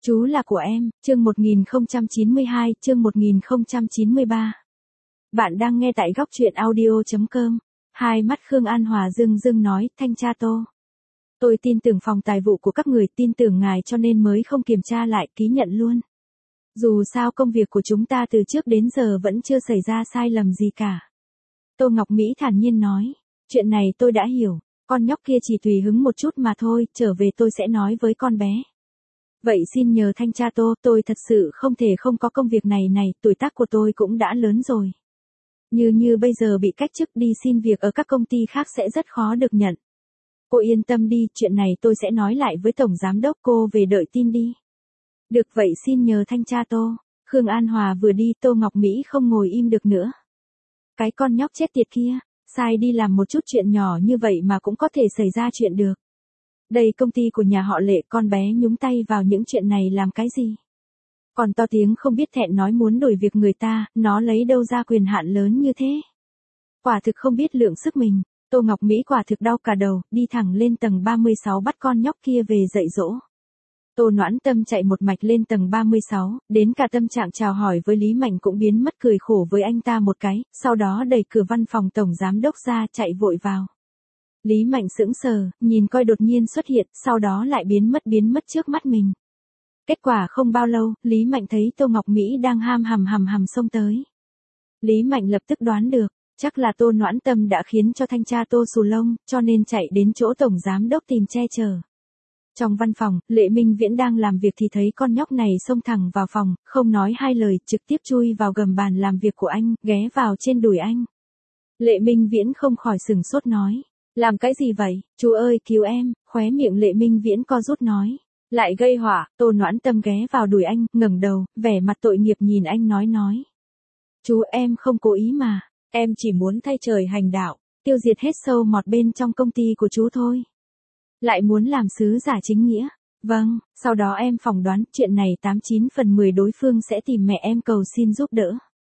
Chú là của em, chương 1092, chương 1093. Bạn đang nghe tại góc truyện audio.com. Hai mắt Khương An Hòa rưng rưng nói, thanh tra Tô. Tôi tin tưởng phòng tài vụ của các người, tin tưởng ngài cho nên mới không kiểm tra lại, ký nhận luôn. Dù sao công việc của chúng ta từ trước đến giờ vẫn chưa xảy ra sai lầm gì cả. Tô Ngọc Mỹ thản nhiên nói, chuyện này tôi đã hiểu, con nhóc kia chỉ tùy hứng một chút mà thôi, trở về tôi sẽ nói với con bé. Vậy xin nhờ thanh tra Tô, tôi thật sự không thể không có công việc này, tuổi tác của tôi cũng đã lớn rồi. Như bây giờ bị cách chức đi xin việc ở các công ty khác sẽ rất khó được nhận. Cô yên tâm đi, chuyện này tôi sẽ nói lại với Tổng Giám Đốc, cô về đợi tin đi. Được vậy xin nhờ thanh tra Tô. Khương An Hòa vừa đi, Tô Ngọc Mỹ không ngồi im được nữa. Cái con nhóc chết tiệt kia, sai đi làm một chút chuyện nhỏ như vậy mà cũng có thể xảy ra chuyện được. Đây công ty của nhà họ Lệ, con bé nhúng tay vào những chuyện này làm cái gì? Còn to tiếng không biết thẹn nói muốn đổi việc người ta, nó lấy đâu ra quyền hạn lớn như thế? Quả thực không biết lượng sức mình, Tô Ngọc Mỹ quả thực đau cả đầu, đi thẳng lên tầng 36 bắt con nhóc kia về dạy dỗ. Tô Noãn Tâm chạy một mạch lên tầng 36, đến cả tâm trạng chào hỏi với Lý Mạnh cũng biến mất, cười khổ với anh ta một cái, sau đó đẩy cửa văn phòng Tổng Giám Đốc ra chạy vội vào. Lý Mạnh sững sờ, nhìn coi đột nhiên xuất hiện, sau đó lại biến mất trước mắt mình. Kết quả không bao lâu, Lý Mạnh thấy Tô Ngọc Mỹ đang hầm xông tới. Lý Mạnh lập tức đoán được, chắc là Tô Noãn Tâm đã khiến cho thanh tra Tô xù lông, cho nên chạy đến chỗ Tổng Giám Đốc tìm che chở. Trong văn phòng, Lệ Minh Viễn đang làm việc thì thấy con nhóc này xông thẳng vào phòng, không nói hai lời, trực tiếp chui vào gầm bàn làm việc của anh, ghé vào trên đùi anh. Lệ Minh Viễn không khỏi sửng sốt nói, làm cái gì vậy, chú ơi cứu em, khóe miệng Lệ Minh Viễn co rút nói. Lại gây họa, Tô Noãn Tâm ghé vào đùi anh, ngẩng đầu, vẻ mặt tội nghiệp nhìn anh nói. Chú em không cố ý mà, em chỉ muốn thay trời hành đạo, tiêu diệt hết sâu mọt bên trong công ty của chú thôi. Lại muốn làm sứ giả chính nghĩa. Vâng, sau đó em phỏng đoán chuyện này 89 phần 10 đối phương sẽ tìm mẹ em cầu xin giúp đỡ.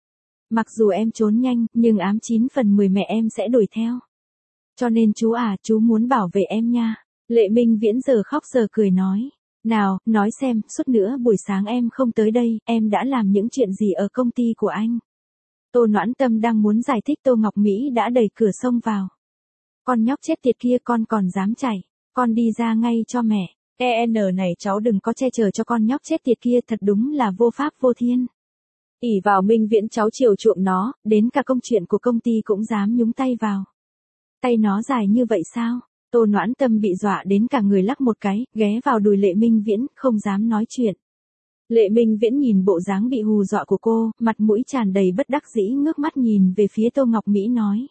Mặc dù em trốn nhanh, nhưng 89 phần 10 mẹ em sẽ đuổi theo. Cho nên chú muốn bảo vệ em nha. Lệ Minh Viễn giờ khóc giờ cười nói. Nào, nói xem, suốt nữa buổi sáng em không tới đây, em đã làm những chuyện gì ở công ty của anh? Tô Noãn Tâm đang muốn giải thích, Tô Ngọc Mỹ đã đẩy cửa xông vào. Con nhóc chết tiệt kia, con còn dám chạy, con đi ra ngay cho mẹ. Này cháu đừng có che chở cho con nhóc chết tiệt kia, thật đúng là vô pháp vô thiên. Ỷ vào Minh Viễn cháu chiều chuộng nó, đến cả công chuyện của công ty cũng dám nhúng tay vào. Tay nó dài như vậy sao? Tô Noãn Tâm bị dọa đến cả người lắc một cái, ghé vào đùi Lệ Minh Viễn, không dám nói chuyện. Lệ Minh Viễn nhìn bộ dáng bị hù dọa của cô, mặt mũi tràn đầy bất đắc dĩ, ngước mắt nhìn về phía Tô Ngọc Mỹ nói.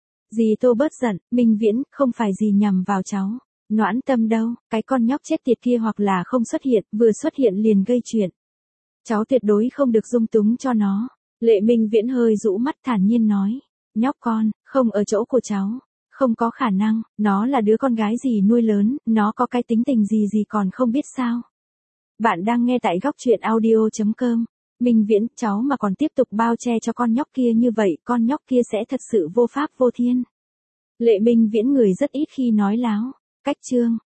Dì Tô bớt giận, Minh Viễn, không phải dì nhằm vào cháu. Noãn Tâm đâu, cái con nhóc chết tiệt kia hoặc là không xuất hiện, vừa xuất hiện liền gây chuyện. Cháu tuyệt đối không được dung túng cho nó. Lệ Minh Viễn hơi rũ mắt thản nhiên nói. Nhóc con, không ở chỗ của cháu. Không có khả năng, nó là đứa con gái dì nuôi lớn, nó có cái tính tình gì còn không biết sao. Bạn đang nghe tại góc truyện audio.com. Minh Viễn, cháu mà còn tiếp tục bao che cho con nhóc kia như vậy, con nhóc kia sẽ thật sự vô pháp vô thiên. Lệ Minh Viễn người rất ít khi nói láo. Cách chương